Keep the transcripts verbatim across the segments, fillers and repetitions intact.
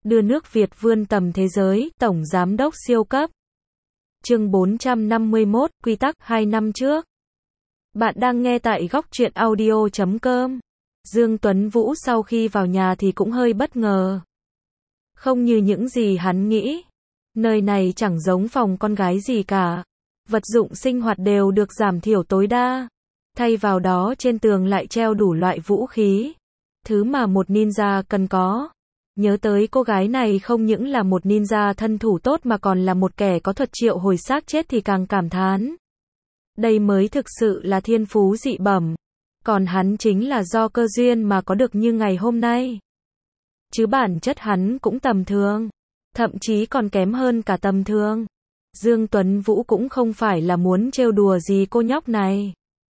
đưa nước Việt vươn tầm thế giới, Tổng Giám đốc siêu cấp. Chương bốn trăm năm mươi mốt, quy tắc, hai năm trước. Bạn đang nghe tại góc truyện audio chấm com. Dương Tuấn Vũ sau khi vào nhà thì cũng hơi bất ngờ. Không như những gì hắn nghĩ. Nơi này chẳng giống phòng con gái gì cả. Vật dụng sinh hoạt đều được giảm thiểu tối đa. Thay vào đó trên tường lại treo đủ loại vũ khí. Thứ mà một ninja cần có. Nhớ tới cô gái này không những là một ninja thân thủ tốt mà còn là một kẻ có thuật triệu hồi xác chết thì càng cảm thán. Đây mới thực sự là thiên phú dị bẩm. Còn hắn chính là do cơ duyên mà có được như ngày hôm nay. Chứ bản chất hắn cũng tầm thường. Thậm chí còn kém hơn cả tầm thường. Dương Tuấn Vũ cũng không phải là muốn trêu đùa gì cô nhóc này.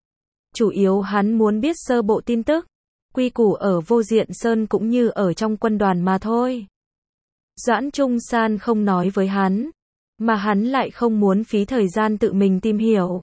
Chủ yếu hắn muốn biết sơ bộ tin tức. Quy củ ở Vô Diện Sơn cũng như ở trong quân đoàn mà thôi. Doãn Trung San không nói với hắn. Mà hắn lại không muốn phí thời gian tự mình tìm hiểu.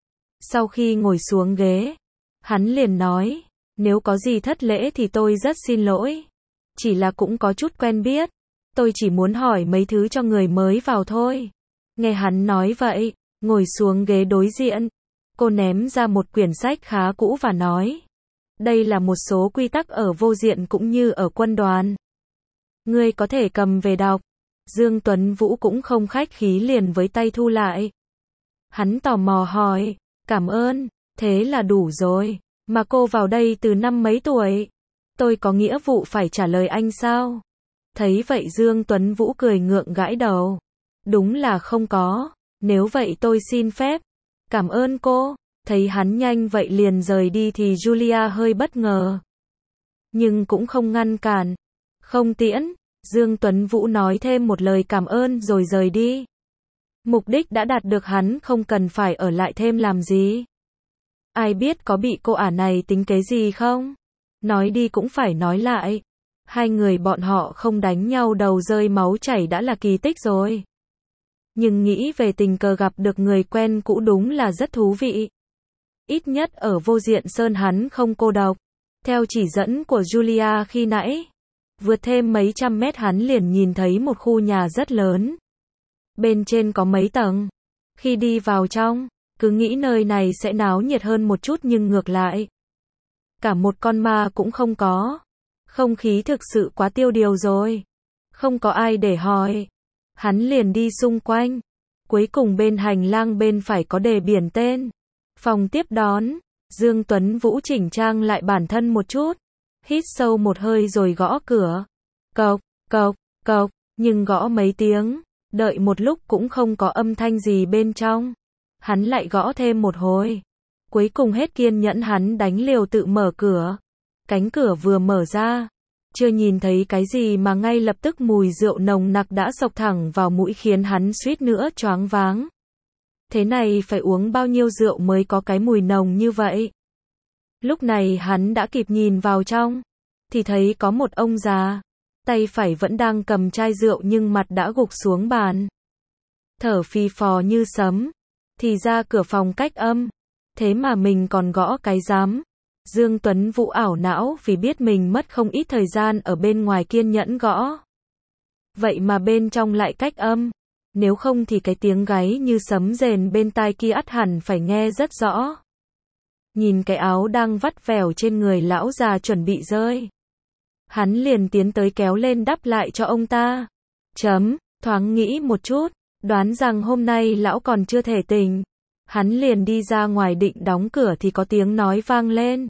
Sau khi ngồi xuống ghế. Hắn liền nói. Nếu có gì thất lễ thì tôi rất xin lỗi. Chỉ là cũng có chút quen biết. Tôi chỉ muốn hỏi mấy thứ cho người mới vào thôi. Nghe hắn nói vậy. Ngồi xuống ghế đối diện. Cô ném ra một quyển sách khá cũ và nói. Đây là một số quy tắc ở Vô Diện cũng như ở quân đoàn. Ngươi có thể cầm về đọc. Dương Tuấn Vũ cũng không khách khí liền với tay thu lại. Hắn tò mò hỏi. Cảm ơn. Thế là đủ rồi. Mà cô vào đây từ năm mấy tuổi? Tôi có nghĩa vụ phải trả lời anh sao? Thấy vậy Dương Tuấn Vũ cười ngượng gãi đầu. Đúng là không có. Nếu vậy tôi xin phép. Cảm ơn cô. Thấy hắn nhanh vậy liền rời đi thì Julia hơi bất ngờ. Nhưng cũng không ngăn cản. Không tiễn. Dương Tuấn Vũ nói thêm một lời cảm ơn rồi rời đi. Mục đích đã đạt được, hắn không cần phải ở lại thêm làm gì. Ai biết có bị cô ả này tính kế gì không? Nói đi cũng phải nói lại. Hai người bọn họ không đánh nhau đầu rơi máu chảy đã là kỳ tích rồi. Nhưng nghĩ về tình cờ gặp được người quen cũ đúng là rất thú vị. Ít nhất ở Vô Diện Sơn hắn không cô độc. Theo chỉ dẫn của Julia khi nãy, vượt thêm mấy trăm mét hắn liền nhìn thấy một khu nhà rất lớn. Bên trên có mấy tầng. Khi đi vào trong, cứ nghĩ nơi này sẽ náo nhiệt hơn một chút nhưng ngược lại. Cả một con ma cũng không có. Không khí thực sự quá tiêu điều rồi. Không có ai để hỏi. Hắn liền đi xung quanh. Cuối cùng bên hành lang bên phải có đề biển tên. Phòng tiếp đón. Dương Tuấn Vũ chỉnh trang lại bản thân một chút. Hít sâu một hơi rồi gõ cửa. Cộc, cộc, cộc. Nhưng gõ mấy tiếng. Đợi một lúc cũng không có âm thanh gì bên trong. Hắn lại gõ thêm một hồi. Cuối cùng hết kiên nhẫn hắn đánh liều tự mở cửa. Cánh cửa vừa mở ra. Chưa nhìn thấy cái gì mà ngay lập tức mùi rượu nồng nặc đã xộc thẳng vào mũi khiến hắn suýt nữa choáng váng. Thế này phải uống bao nhiêu rượu mới có cái mùi nồng như vậy? Lúc này hắn đã kịp nhìn vào trong. Thì thấy có một ông già. Tay phải vẫn đang cầm chai rượu nhưng mặt đã gục xuống bàn. Thở phì phò như sấm. Thì ra cửa phòng cách âm. Thế mà mình còn gõ cái rắm. Dương Tuấn Vũ ảo não vì biết mình mất không ít thời gian ở bên ngoài kiên nhẫn gõ. Vậy mà bên trong lại cách âm. Nếu không thì cái tiếng gáy như sấm rền bên tai kia ắt hẳn phải nghe rất rõ. Nhìn cái áo đang vắt vẻo trên người lão già chuẩn bị rơi. Hắn liền tiến tới kéo lên đắp lại cho ông ta. Chấm, thoáng nghĩ một chút, đoán rằng hôm nay lão còn chưa thể tỉnh. Hắn liền đi ra ngoài định đóng cửa thì có tiếng nói vang lên.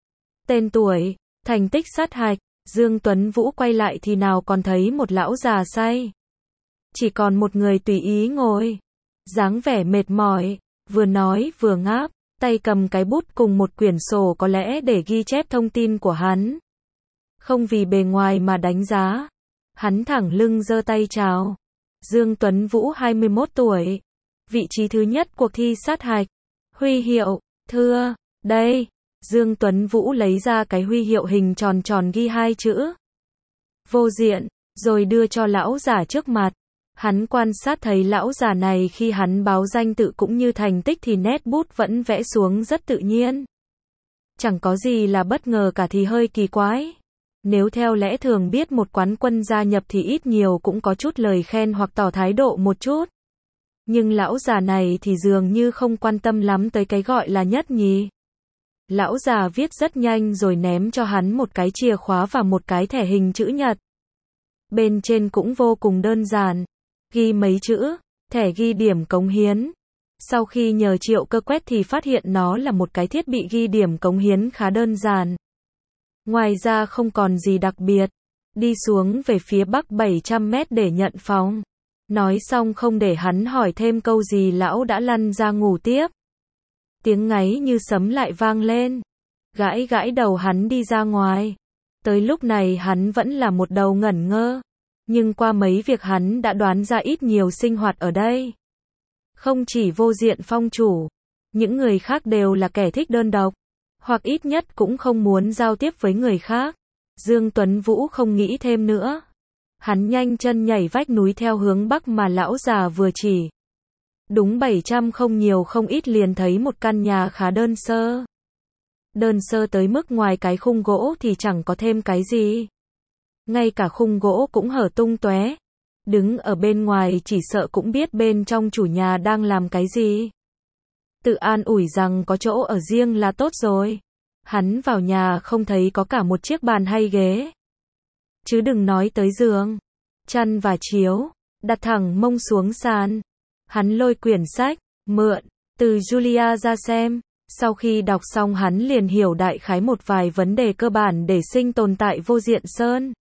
Tên tuổi, thành tích sát hạch, Dương Tuấn Vũ quay lại thì nào còn thấy một lão già say. Chỉ còn một người tùy ý ngồi. Dáng vẻ mệt mỏi, vừa nói vừa ngáp, tay cầm cái bút cùng một quyển sổ có lẽ để ghi chép thông tin của hắn. Không vì bề ngoài mà đánh giá. Hắn thẳng lưng giơ tay chào. Dương Tuấn Vũ hai mươi mốt tuổi. Vị trí thứ nhất cuộc thi sát hạch. Huy hiệu, thưa, đây. Dương Tuấn Vũ lấy ra cái huy hiệu hình tròn tròn ghi hai chữ. Vô Diện, rồi đưa cho lão già trước mặt. Hắn quan sát thấy lão già này khi hắn báo danh tự cũng như thành tích thì nét bút vẫn vẽ xuống rất tự nhiên. Chẳng có gì là bất ngờ cả thì hơi kỳ quái. Nếu theo lẽ thường biết một quán quân gia nhập thì ít nhiều cũng có chút lời khen hoặc tỏ thái độ một chút. Nhưng lão già này thì dường như không quan tâm lắm tới cái gọi là nhất nhì. Lão già viết rất nhanh rồi ném cho hắn một cái chìa khóa và một cái thẻ hình chữ nhật. Bên trên cũng vô cùng đơn giản. Ghi mấy chữ, thẻ ghi điểm cống hiến. Sau khi nhờ Triệu Cơ quét thì phát hiện nó là một cái thiết bị ghi điểm cống hiến khá đơn giản. Ngoài ra không còn gì đặc biệt. Đi xuống về phía bắc bảy trăm mét để nhận phòng. Nói xong không để hắn hỏi thêm câu gì lão đã lăn ra ngủ tiếp. Tiếng ngáy như sấm lại vang lên. Gãi gãi đầu hắn đi ra ngoài. Tới lúc này hắn vẫn là một đầu ngẩn ngơ. Nhưng qua mấy việc hắn đã đoán ra ít nhiều sinh hoạt ở đây. Không chỉ Vô Diện Phong chủ, những người khác đều là kẻ thích đơn độc, hoặc ít nhất cũng không muốn giao tiếp với người khác. Dương Tuấn Vũ không nghĩ thêm nữa. Hắn nhanh chân nhảy vách núi theo hướng bắc mà lão già vừa chỉ. Đúng bảy trăm không nhiều không ít liền thấy một căn nhà khá đơn sơ. Đơn sơ tới mức ngoài cái khung gỗ thì chẳng có thêm cái gì. Ngay cả khung gỗ cũng hở tung tóe. Đứng ở bên ngoài chỉ sợ cũng biết bên trong chủ nhà đang làm cái gì. Tự an ủi rằng có chỗ ở riêng là tốt rồi. Hắn vào nhà không thấy có cả một chiếc bàn hay ghế. Chứ đừng nói tới giường, chăn và chiếu, đặt thẳng mông xuống sàn. Hắn lôi quyển sách, mượn, từ Julia ra xem. Sau khi đọc xong hắn liền hiểu đại khái một vài vấn đề cơ bản để sinh tồn tại Vô Diện Sơn.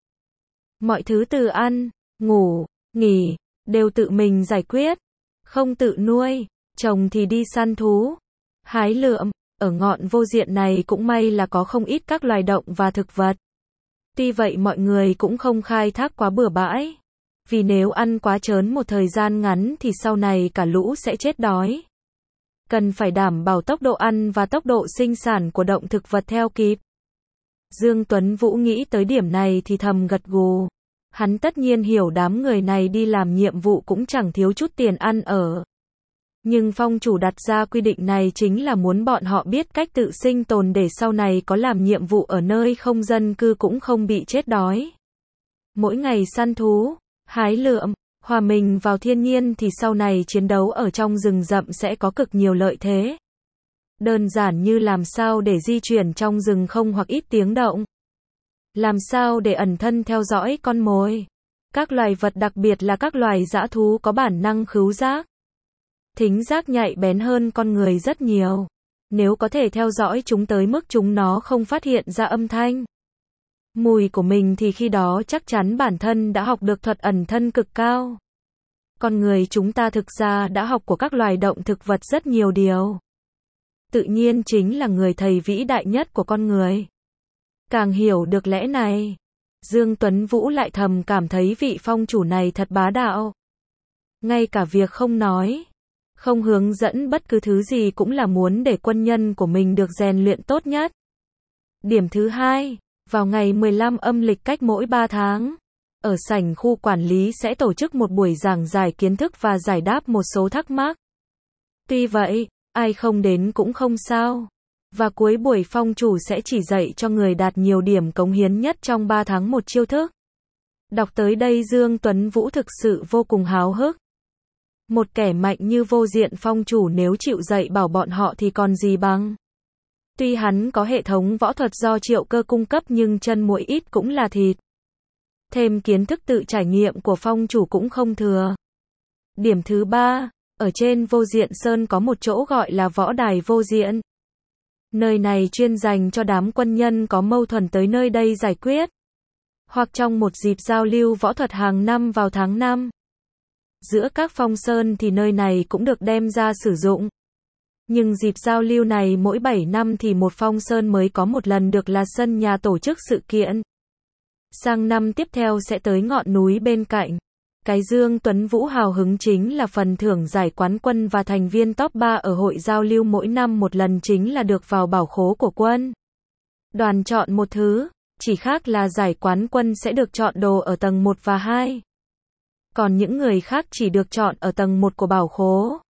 Mọi thứ từ ăn, ngủ, nghỉ, đều tự mình giải quyết. Không tự nuôi, chồng thì đi săn thú, hái lượm. Ở ngọn Vô Diện này cũng may là có không ít các loài động và thực vật. Tuy vậy mọi người cũng không khai thác quá bừa bãi. Vì nếu ăn quá trớn một thời gian ngắn thì sau này cả lũ sẽ chết đói. Cần phải đảm bảo tốc độ ăn và tốc độ sinh sản của động thực vật theo kịp. Dương Tuấn Vũ nghĩ tới điểm này thì thầm gật gù. Hắn tất nhiên hiểu đám người này đi làm nhiệm vụ cũng chẳng thiếu chút tiền ăn ở. Nhưng phong chủ đặt ra quy định này chính là muốn bọn họ biết cách tự sinh tồn để sau này có làm nhiệm vụ ở nơi không dân cư cũng không bị chết đói. Mỗi ngày săn thú, hái lượm, hòa mình vào thiên nhiên thì sau này chiến đấu ở trong rừng rậm sẽ có cực nhiều lợi thế. Đơn giản như làm sao để di chuyển trong rừng không hoặc ít tiếng động. Làm sao để ẩn thân theo dõi con mồi. Các loài vật đặc biệt là các loài dã thú có bản năng khứu giác. Thính giác nhạy bén hơn con người rất nhiều. Nếu có thể theo dõi chúng tới mức chúng nó không phát hiện ra âm thanh, mùi của mình thì khi đó chắc chắn bản thân đã học được thuật ẩn thân cực cao. Con người chúng ta thực ra đã học của các loài động thực vật rất nhiều điều. Tự nhiên chính là người thầy vĩ đại nhất của con người. Càng hiểu được lẽ này, Dương Tuấn Vũ lại thầm cảm thấy vị phong chủ này thật bá đạo. Ngay cả việc không nói, không hướng dẫn bất cứ thứ gì cũng là muốn để quân nhân của mình được rèn luyện tốt nhất. Điểm thứ hai, vào ngày mười lăm âm lịch cách mỗi ba tháng, ở sảnh khu quản lý sẽ tổ chức một buổi giảng giải kiến thức và giải đáp một số thắc mắc. Tuy vậy, ai không đến cũng không sao. Và cuối buổi phong chủ sẽ chỉ dạy cho người đạt nhiều điểm cống hiến nhất trong ba tháng một chiêu thức. Đọc tới đây Dương Tuấn Vũ thực sự vô cùng háo hức. Một kẻ mạnh như Vô Diện Phong chủ nếu chịu dạy bảo bọn họ thì còn gì bằng. Tuy hắn có hệ thống võ thuật do Triệu Cơ cung cấp nhưng chân muỗi ít cũng là thịt. Thêm kiến thức tự trải nghiệm của phong chủ cũng không thừa. Điểm thứ ba, ở trên Vô Diện Sơn có một chỗ gọi là võ đài Vô Diện. Nơi này chuyên dành cho đám quân nhân có mâu thuẫn tới nơi đây giải quyết. Hoặc trong một dịp giao lưu võ thuật hàng năm vào tháng năm. Giữa các phong sơn thì nơi này cũng được đem ra sử dụng. Nhưng dịp giao lưu này mỗi bảy năm thì một phong sơn mới có một lần được là sân nhà tổ chức sự kiện. Sang năm tiếp theo sẽ tới ngọn núi bên cạnh. Cái Dương Tuấn Vũ hào hứng chính là phần thưởng giải quán quân và thành viên top ba ở hội giao lưu mỗi năm một lần chính là được vào bảo khố của quân. Đoàn chọn một thứ, chỉ khác là giải quán quân sẽ được chọn đồ ở tầng một và hai. Còn những người khác chỉ được chọn ở tầng một của bảo khố.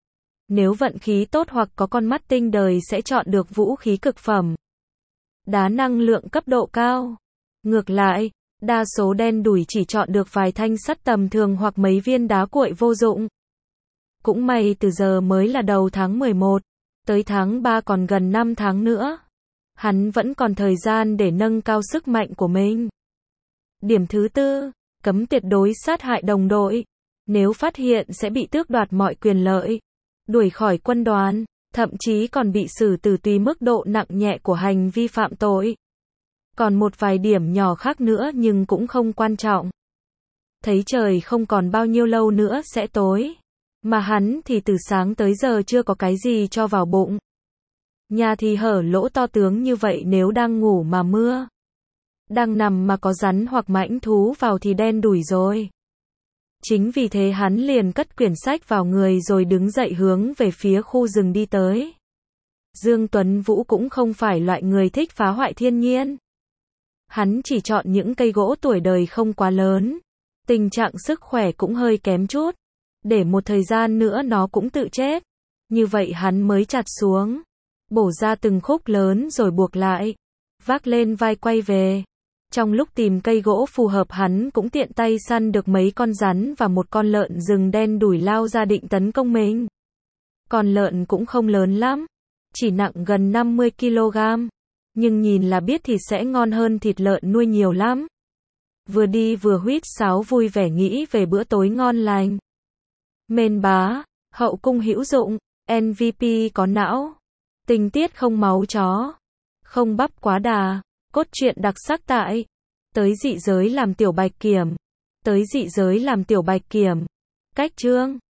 Nếu vận khí tốt hoặc có con mắt tinh đời sẽ chọn được vũ khí cực phẩm. Đá năng lượng cấp độ cao. Ngược lại, đa số đen đủi chỉ chọn được vài thanh sắt tầm thường hoặc mấy viên đá cuội vô dụng. Cũng may từ giờ mới là đầu tháng mười một, tới tháng ba còn gần năm tháng nữa. Hắn vẫn còn thời gian để nâng cao sức mạnh của mình. Điểm thứ tư, cấm tuyệt đối sát hại đồng đội. Nếu phát hiện sẽ bị tước đoạt mọi quyền lợi, đuổi khỏi quân đoàn, thậm chí còn bị xử tử tùy mức độ nặng nhẹ của hành vi phạm tội. Còn một vài điểm nhỏ khác nữa nhưng cũng không quan trọng. Thấy trời không còn bao nhiêu lâu nữa sẽ tối. Mà hắn thì từ sáng tới giờ chưa có cái gì cho vào bụng. Nhà thì hở lỗ to tướng như vậy, nếu đang ngủ mà mưa, đang nằm mà có rắn hoặc mãnh thú vào thì đen đủi rồi. Chính vì thế hắn liền cất quyển sách vào người rồi đứng dậy hướng về phía khu rừng đi tới. Dương Tuấn Vũ cũng không phải loại người thích phá hoại thiên nhiên. Hắn chỉ chọn những cây gỗ tuổi đời không quá lớn, tình trạng sức khỏe cũng hơi kém chút, để một thời gian nữa nó cũng tự chết. Như vậy hắn mới chặt xuống, bổ ra từng khúc lớn rồi buộc lại, vác lên vai quay về. Trong lúc tìm cây gỗ phù hợp, hắn cũng tiện tay săn được mấy con rắn và một con lợn rừng đen đủi lao ra định tấn công mình. Con lợn cũng không lớn lắm, chỉ nặng gần năm mươi ki lô gam, nhưng nhìn là biết thịt sẽ ngon hơn thịt lợn nuôi nhiều lắm. Vừa đi vừa huýt sáo vui vẻ nghĩ về bữa tối ngon lành. Mên bá, hậu cung hữu dụng, em vê pê có não, tình tiết không máu chó, không bắp quá đà, cốt truyện đặc sắc tại Tới dị giới làm tiểu bạch kiểm. Tới dị giới làm tiểu bạch kiểm. Cách chương